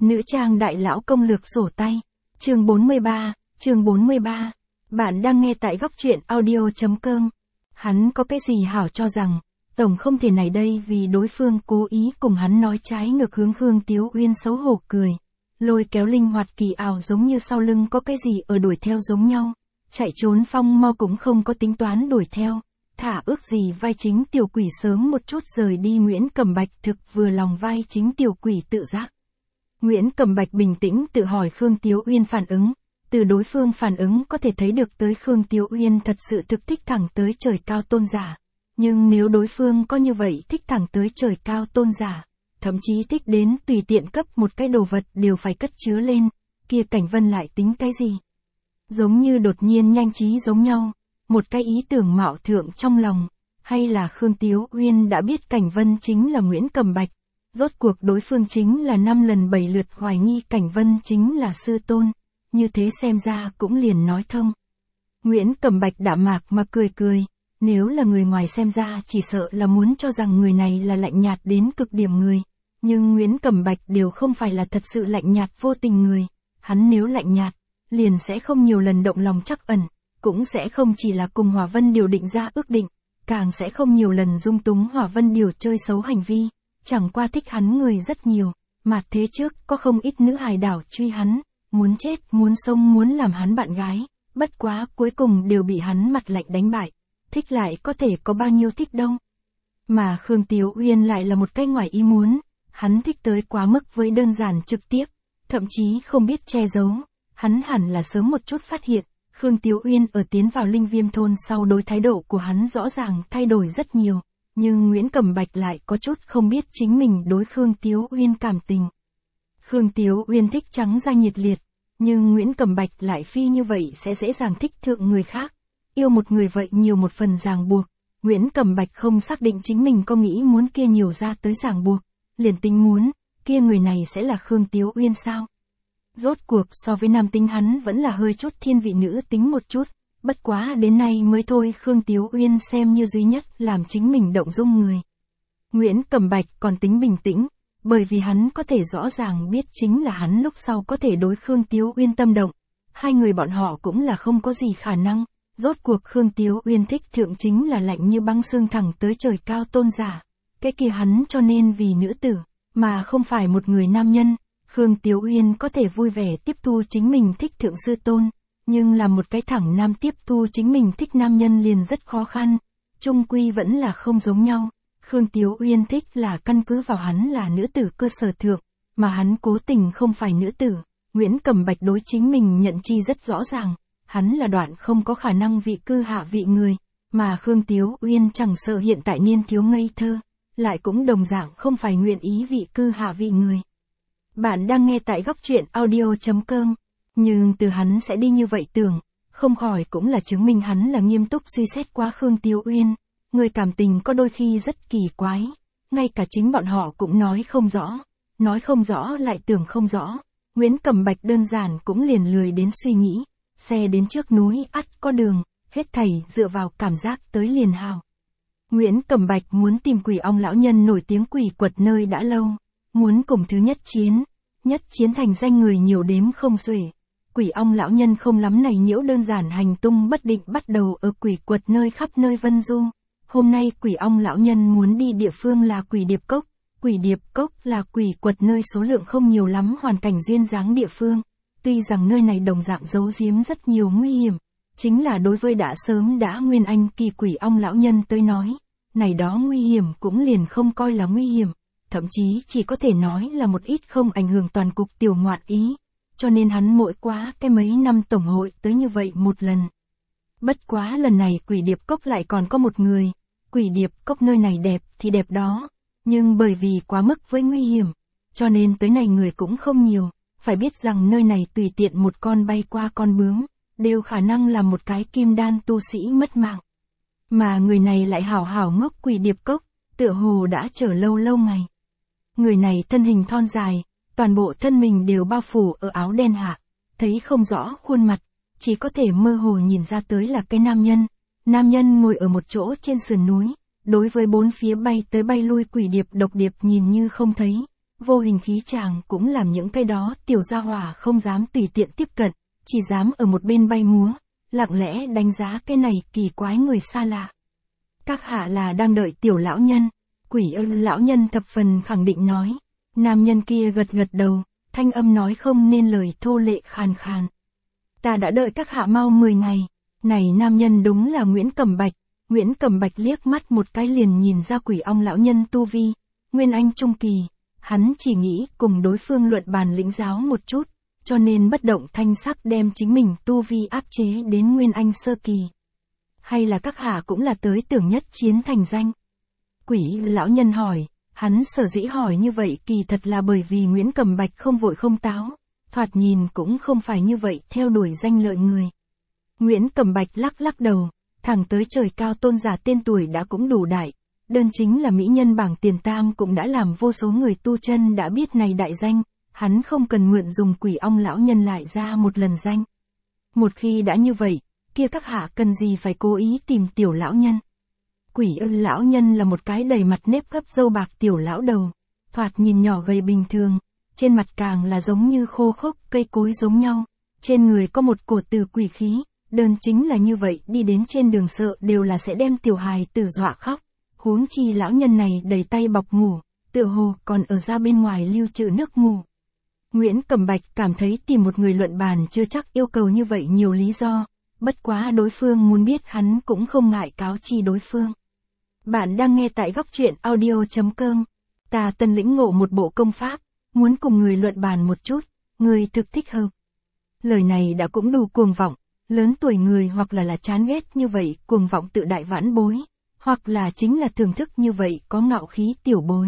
Nữ trang đại lão công lược sổ tay. Chương 43. Bạn đang nghe tại góc truyện audio.com. Hắn có cái gì hảo cho rằng, tổng không thể này đây vì đối phương cố ý cùng hắn nói trái ngược hướng Khương Tiếu Uyên xấu hổ cười. Lôi kéo linh hoạt kỳ ảo giống như sau lưng có cái gì ở đuổi theo giống nhau. Chạy trốn phong mau cũng không có tính toán đuổi theo. Thả ước gì vai chính tiểu quỷ sớm một chút rời đi. Nguyễn Cẩm Bạch thực vừa lòng vai chính tiểu quỷ tự giác. Nguyễn Cẩm Bạch bình tĩnh tự hỏi Khương Tiếu Uyên phản ứng. Từ đối phương phản ứng có thể thấy được tới Khương Tiếu Uyên thật sự thực thích thẳng tới trời cao tôn giả. Nhưng nếu đối phương có như vậy thích thẳng tới trời cao tôn giả, thậm chí thích đến tùy tiện cấp một cái đồ vật đều phải cất chứa lên, kia Cảnh Vân lại tính cái gì? Giống như đột nhiên nhanh trí giống nhau, một cái ý tưởng mạo thượng trong lòng, hay là Khương Tiếu Uyên đã biết Cảnh Vân chính là Nguyễn Cẩm Bạch, rốt cuộc đối phương chính là 5 lần 7 lượt hoài nghi Cảnh Vân chính là sư tôn, như thế xem ra cũng liền nói thông. Nguyễn Cẩm Bạch đạm mạc mà cười, nếu là người ngoài xem ra chỉ sợ là muốn cho rằng người này là lạnh nhạt đến cực điểm người, nhưng Nguyễn Cẩm Bạch đều không phải là thật sự lạnh nhạt vô tình người, hắn nếu lạnh nhạt, liền sẽ không nhiều lần động lòng trắc ẩn, cũng sẽ không chỉ là cùng Hỏa Vân Điều định ra ước định, càng sẽ không nhiều lần dung túng Hỏa Vân Điều chơi xấu hành vi, chẳng qua thích hắn người rất nhiều, mà thế trước có không ít nữ hài đảo truy hắn, muốn chết, muốn sống, muốn làm hắn bạn gái, bất quá cuối cùng đều bị hắn mặt lạnh đánh bại, thích lại có thể có bao nhiêu thích đâu. Mà Khương Tiếu Uyên lại là một cái ngoài ý muốn, hắn thích tới quá mức với đơn giản trực tiếp, thậm chí không biết che giấu, hắn hẳn là sớm một chút phát hiện, Khương Tiếu Uyên ở tiến vào Linh Viêm thôn sau đối thái độ của hắn rõ ràng thay đổi rất nhiều, nhưng Nguyễn Cẩm Bạch lại có chút không biết chính mình đối Khương Tiếu Uyên cảm tình. Khương Tiếu Uyên thích trắng da nhiệt liệt, nhưng Nguyễn Cẩm Bạch lại phi như vậy sẽ dễ dàng thích thượng người khác. Yêu một người vậy nhiều một phần ràng buộc, Nguyễn Cẩm Bạch không xác định chính mình có nghĩ muốn kia nhiều ra tới ràng buộc, liền tính muốn, kia người này sẽ là Khương Tiếu Uyên sao? Rốt cuộc so với nam tính hắn vẫn là hơi chút thiên vị nữ tính một chút, bất quá đến nay mới thôi Khương Tiếu Uyên xem như duy nhất làm chính mình động dung người. Nguyễn Cẩm Bạch còn tính bình tĩnh, bởi vì hắn có thể rõ ràng biết chính là hắn lúc sau có thể đối Khương Tiếu Uyên tâm động, hai người bọn họ cũng là không có gì khả năng, rốt cuộc Khương Tiếu Uyên thích thượng chính là lạnh như băng xương thẳng tới trời cao tôn giả, cái kia hắn cho nên vì nữ tử, mà không phải một người nam nhân, Khương Tiếu Uyên có thể vui vẻ tiếp thu chính mình thích thượng sư tôn, nhưng là một cái thẳng nam tiếp thu chính mình thích nam nhân liền rất khó khăn, chung quy vẫn là không giống nhau. Khương Tiếu Uyên thích là căn cứ vào hắn là nữ tử cơ sở thượng, mà hắn cố tình không phải nữ tử, Nguyễn Cẩm Bạch đối chính mình nhận chi rất rõ ràng, hắn là đoạn không có khả năng vị cư hạ vị người, mà Khương Tiếu Uyên chẳng sợ hiện tại niên thiếu ngây thơ, lại cũng đồng dạng không phải nguyện ý vị cư hạ vị người. Bạn đang nghe tại góc truyện audio.com, nhưng từ hắn sẽ đi như vậy tưởng, không khỏi cũng là chứng minh hắn là nghiêm túc suy xét qua Khương Tiếu Uyên. Người cảm tình có đôi khi rất kỳ quái, ngay cả chính bọn họ cũng nói không rõ lại tưởng không rõ. Nguyễn Cẩm Bạch đơn giản cũng liền lười đến suy nghĩ, xe đến trước núi ắt có đường, hết thảy dựa vào cảm giác tới liền hào. Nguyễn Cẩm Bạch muốn tìm Quỷ Ong lão nhân nổi tiếng quỷ quật nơi đã lâu, muốn cùng thứ nhất chiến thành danh người nhiều đếm không xuể. Quỷ Ong lão nhân không lắm này nhiễu đơn giản hành tung bất định bắt đầu ở quỷ quật nơi khắp nơi vân du. Hôm nay Quỷ Ong lão nhân muốn đi địa phương là Quỷ Điệp Cốc. Quỷ Điệp Cốc là quỷ quật nơi số lượng không nhiều lắm hoàn cảnh duyên dáng địa phương. Tuy rằng nơi này đồng dạng giấu giếm rất nhiều nguy hiểm, chính là đối với đã sớm đã nguyên anh kỳ Quỷ Ong lão nhân tới nói, này đó nguy hiểm cũng liền không coi là nguy hiểm, thậm chí chỉ có thể nói là một ít không ảnh hưởng toàn cục tiểu ngoạn ý, cho nên hắn mỗi quá cái mấy năm tổng hội tới như vậy một lần. Bất quá lần này Quỷ Điệp Cốc lại còn có một người. Quỷ Điệp Cốc nơi này đẹp thì đẹp đó, nhưng bởi vì quá mức với nguy hiểm, cho nên tới này người cũng không nhiều, phải biết rằng nơi này tùy tiện một con bay qua con bướm, đều khả năng làm một cái kim đan tu sĩ mất mạng. Mà người này lại hảo hảo ngốc Quỷ Điệp Cốc, tựa hồ đã chờ lâu ngày. Người này thân hình thon dài, toàn bộ thân mình đều bao phủ ở áo đen hạ, thấy không rõ khuôn mặt, chỉ có thể mơ hồ nhìn ra tới là cái nam nhân. Nam nhân ngồi ở một chỗ trên sườn núi, đối với bốn phía bay tới bay lui quỷ điệp độc điệp nhìn như không thấy, vô hình khí chàng cũng làm những cái đó tiểu gia hỏa không dám tùy tiện tiếp cận, chỉ dám ở một bên bay múa, lặng lẽ đánh giá cái này kỳ quái người xa lạ. Các hạ là đang đợi tiểu lão nhân. Quỷ ưng lão nhân thập phần khẳng định nói. Nam nhân kia gật gật đầu, thanh âm nói không nên lời thô lệ khàn khàn. Ta đã đợi các hạ mau 10 ngày. Này nam nhân đúng là Nguyễn Cẩm Bạch. Nguyễn Cẩm Bạch liếc mắt một cái liền nhìn ra quỷ ong lão nhân tu vi, Nguyên Anh trung kỳ. Hắn chỉ nghĩ cùng đối phương luận bàn lĩnh giáo một chút, cho nên bất động thanh sắc đem chính mình tu vi áp chế đến Nguyên Anh sơ kỳ. Hay là các hạ cũng là tới tưởng nhất chiến thành danh? Quỷ lão nhân hỏi, hắn sở dĩ hỏi như vậy kỳ thật là bởi vì Nguyễn Cẩm Bạch không vội không táo, thoạt nhìn cũng không phải như vậy theo đuổi danh lợi người. Nguyễn Cẩm Bạch lắc lắc đầu, thẳng tới trời cao tôn giả tên tuổi đã cũng đủ đại, đơn chính là mỹ nhân bảng tiền tam cũng đã làm vô số người tu chân đã biết này đại danh, hắn không cần mượn dùng quỷ ong lão nhân lại ra một lần danh. Một khi đã như vậy, kia các hạ cần gì phải cố ý tìm tiểu lão nhân. Quỷ ưng lão nhân là một cái đầy mặt nếp gấp râu bạc tiểu lão đầu, thoạt nhìn nhỏ gầy bình thường, trên mặt càng là giống như khô khốc cây cối giống nhau, trên người có một cổ tử quỷ khí, đơn chính là như vậy đi đến trên đường sợ đều là sẽ đem tiểu hài tử dọa khóc, huống chi lão nhân này đầy tay bọc ngủ, tựa hồ còn ở ra bên ngoài lưu trữ nước ngủ. Nguyễn Cẩm Bạch cảm thấy tìm một người luận bàn chưa chắc yêu cầu như vậy nhiều lý do, bất quá đối phương muốn biết hắn cũng không ngại cáo chi đối phương. Bạn đang nghe tại góc truyện audio.com. Ta tân lĩnh ngộ một bộ công pháp, muốn cùng người luận bàn một chút, người thực thích hợp. Lời này đã cũng đủ cuồng vọng, lớn tuổi người hoặc là chán ghét như vậy cuồng vọng tự đại vãn bối, hoặc là chính là thưởng thức như vậy có ngạo khí tiểu bối.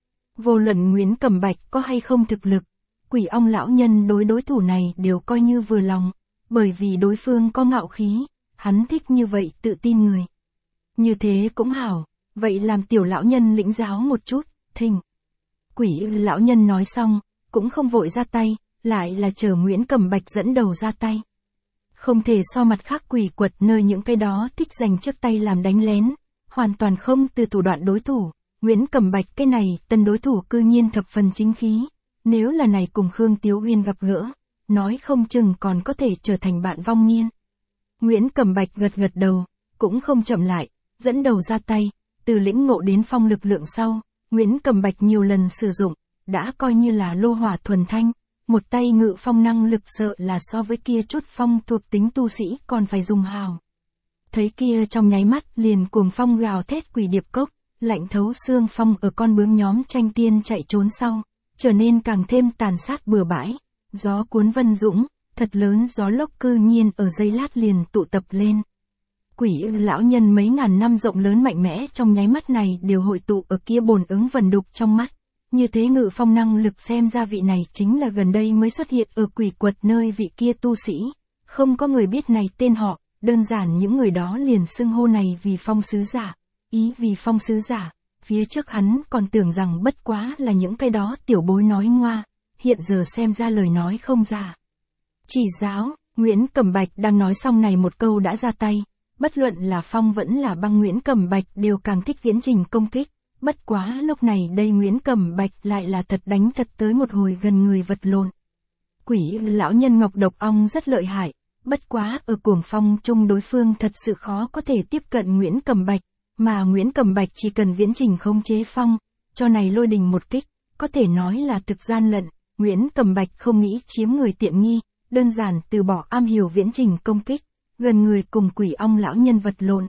Vô luận Nguyễn Cẩm Bạch có hay không thực lực, quỷ ong lão nhân đối thủ này đều coi như vừa lòng, bởi vì đối phương có ngạo khí, hắn thích như vậy tự tin người. Như thế cũng hảo, vậy làm tiểu lão nhân lĩnh giáo một chút, thỉnh. Quỷ lão nhân nói xong, cũng không vội ra tay, lại là chờ Nguyễn Cẩm Bạch dẫn đầu ra tay. Không thể so mặt khác quỷ quật nơi những cái đó thích dành trước tay làm đánh lén, hoàn toàn không từ thủ đoạn đối thủ. Nguyễn Cẩm Bạch cái này tân đối thủ cư nhiên thập phần chính khí, nếu là này cùng Khương Tiếu Uyên gặp gỡ, nói không chừng còn có thể trở thành bạn vong niên. Nguyễn Cẩm Bạch gật gật đầu, cũng không chậm lại, dẫn đầu ra tay, từ lĩnh ngộ đến phong lực lượng sau, Nguyễn Cẩm Bạch nhiều lần sử dụng, đã coi như là lô hỏa thuần thanh, một tay ngự phong năng lực sợ là so với kia chút phong thuộc tính tu sĩ còn phải dùng hào. Thấy kia trong nháy mắt liền cuồng phong gào thét quỷ điệp cốc, lạnh thấu xương phong ở con bướm nhóm tranh tiên chạy trốn sau, trở nên càng thêm tàn sát bừa bãi, gió cuốn vân dũng, thật lớn gió lốc cư nhiên ở giây lát liền tụ tập lên. Quỷ lão nhân mấy ngàn năm rộng lớn mạnh mẽ trong nháy mắt này đều hội tụ ở kia bồn ứng vần đục trong mắt. Như thế ngự phong năng lực xem ra vị này chính là gần đây mới xuất hiện ở quỷ quật nơi vị kia tu sĩ. Không có người biết này tên họ, đơn giản những người đó liền xưng hô này vì phong sứ giả. Ý vì phong sứ giả, phía trước hắn còn tưởng rằng bất quá là những cái đó tiểu bối nói ngoa, hiện giờ xem ra lời nói không giả. Chỉ giáo, Nguyễn Cẩm Bạch đang nói xong này một câu đã ra tay. Bất luận là phong vẫn là băng Nguyễn Cẩm Bạch đều càng thích viễn trình công kích. Bất quá lúc này đây Nguyễn Cẩm Bạch lại là thật đánh thật tới một hồi gần người vật lộn. Quỷ lão nhân ngọc độc ong rất lợi hại. Bất quá ở cuồng phong chung đối phương thật sự khó có thể tiếp cận Nguyễn Cẩm Bạch. Mà Nguyễn Cẩm Bạch chỉ cần viễn trình khống chế phong, cho này lôi đình một kích, có thể nói là thực gian lận. Nguyễn Cẩm Bạch không nghĩ chiếm người tiện nghi, đơn giản từ bỏ am hiểu viễn trình công kích. Gần người cùng quỷ ong lão nhân vật lộn.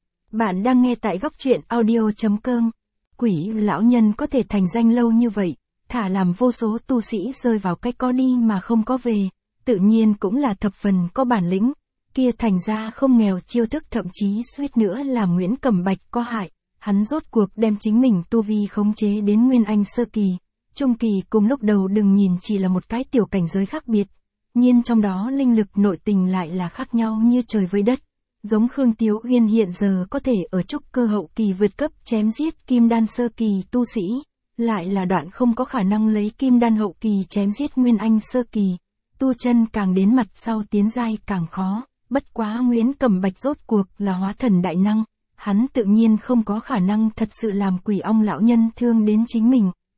Bạn đang nghe tại góc truyện audio.com. Quỷ lão nhân có thể thành danh lâu như vậy, thả làm vô số tu sĩ rơi vào cách có đi mà không có về, tự nhiên cũng là thập phần có bản lĩnh, kia thành ra không nghèo chiêu thức thậm chí suýt nữa làm Nguyễn Cẩm Bạch có hại, hắn rốt cuộc đem chính mình tu vi khống chế đến Nguyên Anh sơ kỳ, trung kỳ cùng lúc đầu đừng nhìn chỉ là một cái tiểu cảnh giới khác biệt. Nhưng trong đó linh lực nội tình lại là khác nhau như trời với đất. Giống Khương Tiếu Uyên hiện giờ có thể ở trúc cơ hậu kỳ vượt cấp chém giết kim đan sơ kỳ tu sĩ, lại là đoạn không có khả năng lấy kim đan hậu kỳ chém giết Nguyên Anh sơ kỳ. Tu chân càng đến mặt sau tiến giai càng khó, bất quá Nguyễn Cẩm Bạch rốt cuộc là hóa thần đại năng, hắn tự nhiên không có khả năng thật sự làm quỷ ong lão nhân thương đến chính mình,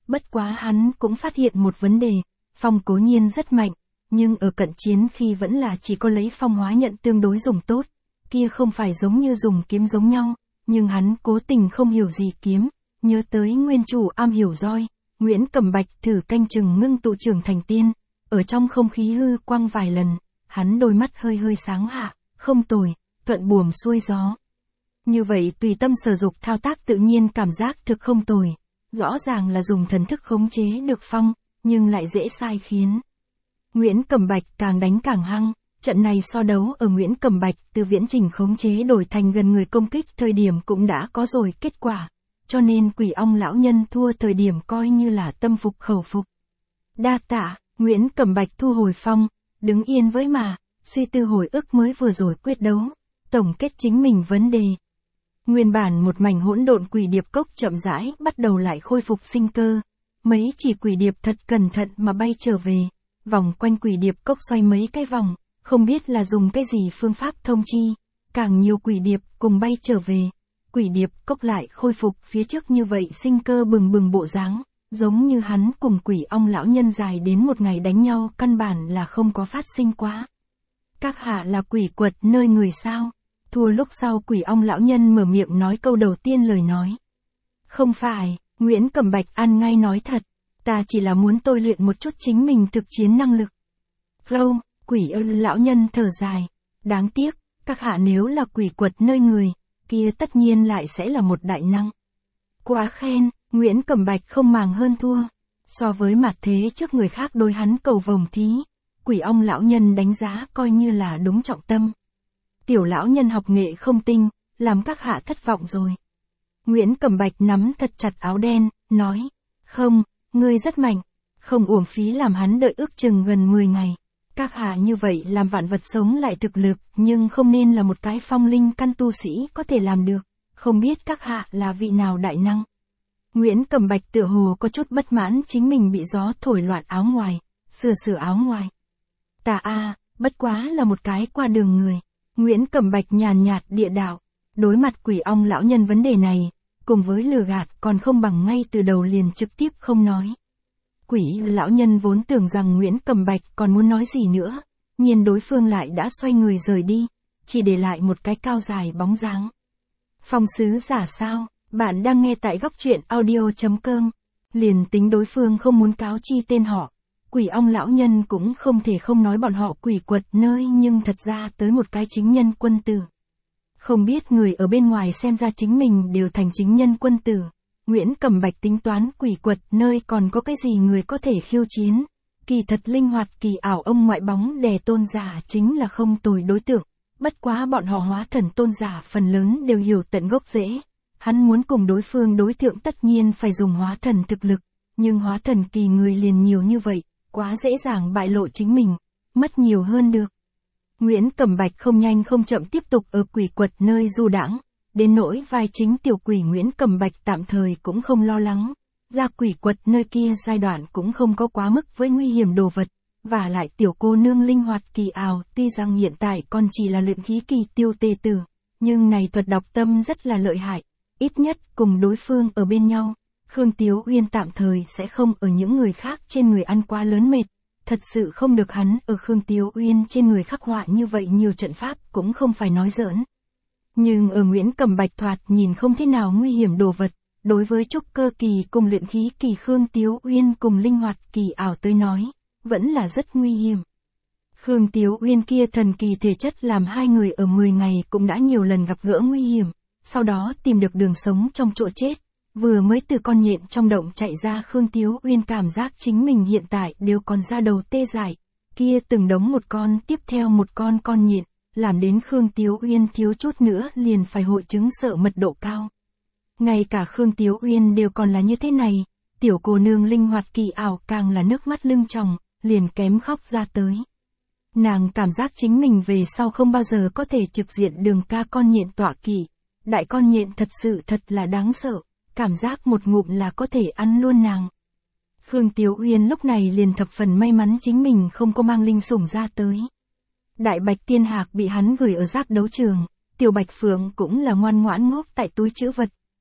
Bất quá hắn cũng phát hiện một vấn đề, Phong cố nhiên rất mạnh, nhưng ở cận chiến khi vẫn là chỉ có lấy phong hóa nhận tương đối dùng tốt, kia không phải giống như dùng kiếm giống nhau, nhưng hắn cố tình không hiểu gì kiếm, nhớ tới nguyên chủ am hiểu roi, Nguyễn Cẩm Bạch thử canh chừng ngưng tụ trưởng thành tiên, ở trong không khí hư quang vài lần, hắn đôi mắt hơi hơi sáng hạ, không tồi, thuận buồm xuôi gió. Như vậy tùy tâm sở dục thao tác tự nhiên cảm giác thực không tồi, rõ ràng là dùng thần thức khống chế được phong, nhưng lại dễ sai khiến. Nguyễn Cẩm Bạch càng đánh càng hăng, trận này so đấu ở Nguyễn Cẩm Bạch từ viễn trình khống chế đổi thành gần người công kích thời điểm cũng đã có rồi kết quả, cho nên Quỷ Ong lão nhân thua thời điểm coi như là tâm phục khẩu phục. Đa tạ, Nguyễn Cẩm Bạch thu hồi phong, đứng yên với mà, suy tư hồi ức mới vừa rồi quyết đấu, tổng kết chính mình vấn đề. Nguyên bản một mảnh hỗn độn quỷ điệp cốc chậm rãi bắt đầu lại khôi phục sinh cơ, mấy chỉ quỷ điệp thật cẩn thận mà bay trở về, vòng quanh quỷ điệp cốc xoay mấy cái vòng, không biết là dùng cái gì phương pháp thông chi, càng nhiều quỷ điệp cùng bay trở về, quỷ điệp cốc lại khôi phục phía trước như vậy sinh cơ bừng bừng bộ dáng, giống như hắn cùng Quỷ Ong lão nhân dài đến một ngày đánh nhau căn bản là không có phát sinh quá. Các hạ là quỷ quật nơi người sao? Thua lúc sau Quỷ Ong lão nhân mở miệng nói câu đầu tiên lời nói. Không phải, Nguyễn Cẩm Bạch ăn ngay nói thật, ta chỉ là muốn tôi luyện một chút chính mình thực chiến năng lực. Không, Quỷ Ong lão nhân thở dài, đáng tiếc, các hạ nếu là quỷ quật nơi người, kia tất nhiên lại sẽ là một đại năng. Quá khen, Nguyễn Cẩm Bạch không màng hơn thua, so với mặt thế trước người khác đối hắn cầu vồng thí, Quỷ Ong lão nhân đánh giá coi như là đúng trọng tâm. Tiểu lão nhân học nghệ không tinh, làm các hạ thất vọng rồi. Nguyễn Cẩm Bạch nắm thật chặt áo đen, nói, không, ngươi rất mạnh, không uổng phí làm hắn đợi ước chừng gần 10 ngày. Các hạ như vậy làm vạn vật sống lại thực lực, nhưng không nên là một cái phong linh căn tu sĩ có thể làm được, không biết các hạ là vị nào đại năng. Nguyễn Cẩm Bạch tựa hồ có chút bất mãn chính mình bị gió thổi loạn áo ngoài, sửa áo ngoài. Ta bất quá là một cái qua đường người. Nguyễn Cẩm Bạch nhàn nhạt địa đạo, đối mặt Quỷ Ong lão nhân vấn đề này, cùng với lừa gạt còn không bằng ngay từ đầu liền trực tiếp không nói. Quỷ lão nhân vốn tưởng rằng Nguyễn Cẩm Bạch còn muốn nói gì nữa, nhìn đối phương lại đã xoay người rời đi, chỉ để lại một cái cao dài bóng dáng. Phong sứ giả sao, bạn đang nghe tại góc truyện audio.com, liền tính đối phương không muốn cáo chi tên họ. Quỷ Ong lão nhân cũng không thể không nói bọn họ quỷ quật nơi nhưng thật ra tới một cái chính nhân quân tử. Không biết người ở bên ngoài xem ra chính mình đều thành chính nhân quân tử. Nguyễn Cẩm Bạch tính toán quỷ quật nơi còn có cái gì người có thể khiêu chiến. Kỳ thật linh hoạt kỳ ảo ông ngoại bóng đè tôn giả chính là không tồi đối tượng. Bất quá bọn họ hóa thần tôn giả phần lớn đều hiểu tận gốc rễ. Hắn muốn cùng đối phương đối tượng tất nhiên phải dùng hóa thần thực lực. Nhưng hóa thần kỳ người liền nhiều như vậy, quá dễ dàng bại lộ chính mình, mất nhiều hơn được. Nguyễn Cẩm Bạch không nhanh không chậm tiếp tục ở quỷ quật nơi du đãng, đến nỗi vai chính tiểu quỷ Nguyễn Cẩm Bạch tạm thời cũng không lo lắng, ra quỷ quật nơi kia giai đoạn cũng không có quá mức với nguy hiểm đồ vật, và lại tiểu cô nương linh hoạt kỳ ảo tuy rằng hiện tại còn chỉ là luyện khí kỳ tiêu tê tử, nhưng này thuật đọc tâm rất là lợi hại, ít nhất cùng đối phương ở bên nhau. Khương Tiếu Uyên tạm thời sẽ không ở những người khác trên người ăn quá lớn mệt, thật sự không được hắn ở Khương Tiếu Uyên trên người khắc họa như vậy nhiều trận pháp cũng không phải nói giỡn. Nhưng ở Nguyễn Cẩm Bạch thoạt nhìn không thế nào nguy hiểm đồ vật, đối với trúc cơ kỳ cùng luyện khí kỳ Khương Tiếu Uyên cùng linh hoạt kỳ ảo tới nói, vẫn là rất nguy hiểm. Khương Tiếu Uyên kia thần kỳ thể chất làm hai người ở 10 ngày cũng đã nhiều lần gặp gỡ nguy hiểm, sau đó tìm được đường sống trong chỗ chết. Vừa mới từ con nhện trong động chạy ra Khương Tiếu Uyên cảm giác chính mình hiện tại đều còn da đầu tê dại, kia từng đống một con tiếp theo một con nhện, làm đến Khương Tiếu Uyên thiếu chút nữa liền phải hội chứng sợ mật độ cao. Ngay cả Khương Tiếu Uyên đều còn là như thế này, tiểu cô nương linh hoạt kỳ ảo càng là nước mắt lưng tròng, liền kém khóc ra tới. Nàng cảm giác chính mình về sau không bao giờ có thể trực diện đường ca con nhện tọa kỵ, đại con nhện thật sự thật là đáng sợ. Cảm giác một ngụm là có thể ăn luôn nàng. Khương Tiếu Uyên lúc này liền thập phần may mắn chính mình không có mang linh sủng ra tới. Đại Bạch Tiên Hạc bị hắn gửi ở giáp đấu trường, Tiểu Bạch Phượng cũng là ngoan ngoãn ngốc tại túi trữ vật,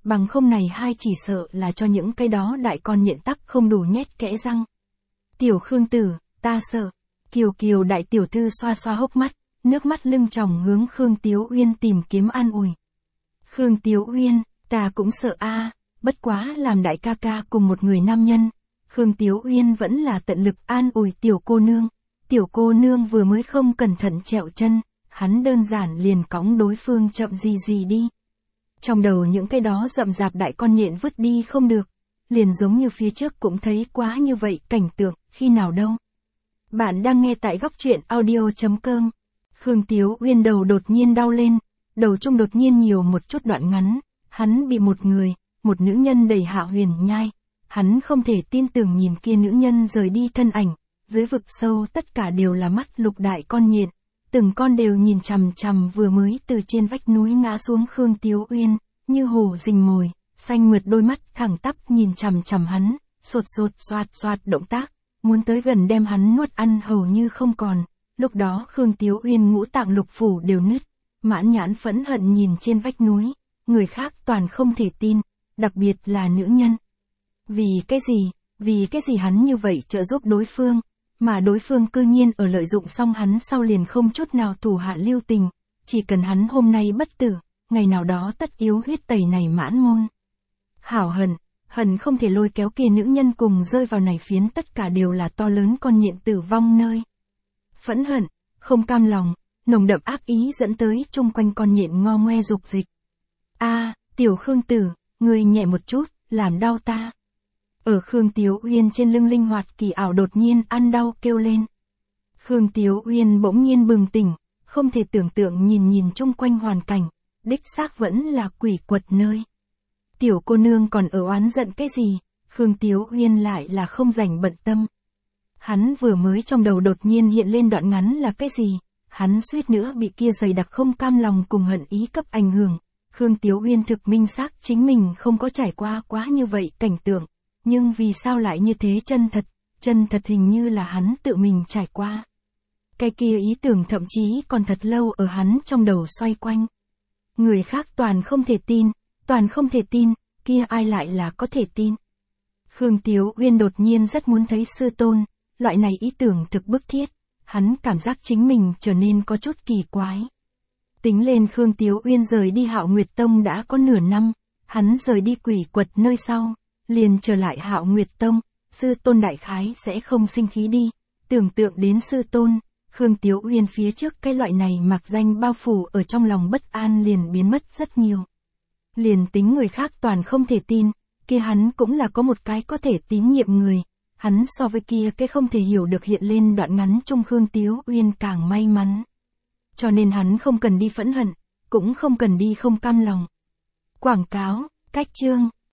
bằng không này hai chỉ sợ là cho những cái đó đại con nhện tắc không đủ nhét kẽ răng. Tiểu Khương Tử, ta sợ. Kiều Kiều đại tiểu thư xoa xoa hốc mắt, nước mắt lưng tròng hướng Khương Tiếu Uyên tìm kiếm an ủi. Khương Tiếu Uyên, ta cũng sợ a, bất quá làm đại ca ca cùng một người nam nhân. Khương Tiếu Uyên vẫn là tận lực an ủi tiểu cô nương. Tiểu cô nương vừa mới không cẩn thận trẹo chân, hắn đơn giản liền cõng đối phương chậm gì đi. Trong đầu những cái đó rậm rạp đại con nhện vứt đi không được, liền giống như phía trước cũng thấy quá như vậy cảnh tượng, khi nào đâu. Bạn đang nghe tại góc truyện audio.com. Khương Tiếu Uyên đầu đột nhiên đau lên, đầu trung đột nhiên nhiều một chút đoạn ngắn, hắn bị một nữ nhân đẩy hạ huyền nhai. Hắn không thể tin tưởng nhìn kia nữ nhân rời đi thân ảnh, dưới vực sâu tất cả đều là mắt lục đại con nhện, từng con đều nhìn chằm chằm vừa mới từ trên vách núi ngã xuống Khương Tiếu Uyên, như hổ rình mồi, xanh mượt đôi mắt thẳng tắp nhìn chằm chằm hắn, sột soạt động tác, muốn tới gần đem hắn nuốt ăn hầu như không còn. Lúc đó Khương Tiếu Uyên ngũ tạng lục phủ đều nứt, mãn nhãn phẫn hận nhìn trên vách núi, người khác toàn không thể tin, đặc biệt là nữ nhân. Vì cái gì hắn như vậy trợ giúp đối phương, mà đối phương cư nhiên ở lợi dụng xong hắn sau liền không chút nào thủ hạ lưu tình, chỉ cần hắn hôm nay bất tử, ngày nào đó tất yếu huyết tẩy này mãn môn. Hảo hận không thể lôi kéo kia nữ nhân cùng rơi vào này phiến tất cả đều là to lớn con nhện tử vong nơi. Phẫn hận, không cam lòng, nồng đậm ác ý dẫn tới chung quanh con nhện ngo ngoe dục dịch. A, tiểu Khương Tử, ngươi nhẹ một chút, làm đau ta. Ở Khương Tiếu Uyên trên lưng linh hoạt kỳ ảo đột nhiên ăn đau kêu lên. Khương Tiếu Uyên bỗng nhiên bừng tỉnh, không thể tưởng tượng nhìn chung quanh hoàn cảnh, đích xác vẫn là quỷ quật nơi. Tiểu cô nương còn ở oán giận cái gì, Khương Tiếu Uyên lại là không rảnh bận tâm. Hắn vừa mới trong đầu đột nhiên hiện lên đoạn ngắn là cái gì, hắn suýt nữa bị kia dày đặc không cam lòng cùng hận ý cấp ảnh hưởng. Khương Tiếu Uyên thực minh xác chính mình không có trải qua quá như vậy cảnh tượng, nhưng vì sao lại như thế chân thật hình như là hắn tự mình trải qua. Cái kia ý tưởng thậm chí còn thật lâu ở hắn trong đầu xoay quanh. Người khác toàn không thể tin, kia ai lại là có thể tin. Khương Tiếu Uyên đột nhiên rất muốn thấy sư tôn, loại này ý tưởng thực bức thiết, hắn cảm giác chính mình trở nên có chút kỳ quái. Tính lên Khương Tiếu Uyên rời đi Hạo Nguyệt Tông đã có nửa năm, hắn rời đi quỷ quật nơi sau, liền trở lại Hạo Nguyệt Tông, sư tôn đại khái sẽ không sinh khí đi, tưởng tượng đến sư tôn, Khương Tiếu Uyên phía trước cái loại này mặc danh bao phủ ở trong lòng bất an liền biến mất rất nhiều. Liền tính người khác toàn không thể tin, kia hắn cũng là có một cái có thể tín nhiệm người, hắn so với kia cái không thể hiểu được hiện lên đoạn ngắn trong Khương Tiếu Uyên càng may mắn. Cho nên hắn không cần đi phẫn hận, cũng không cần đi không cam lòng. Quảng cáo, cách chương.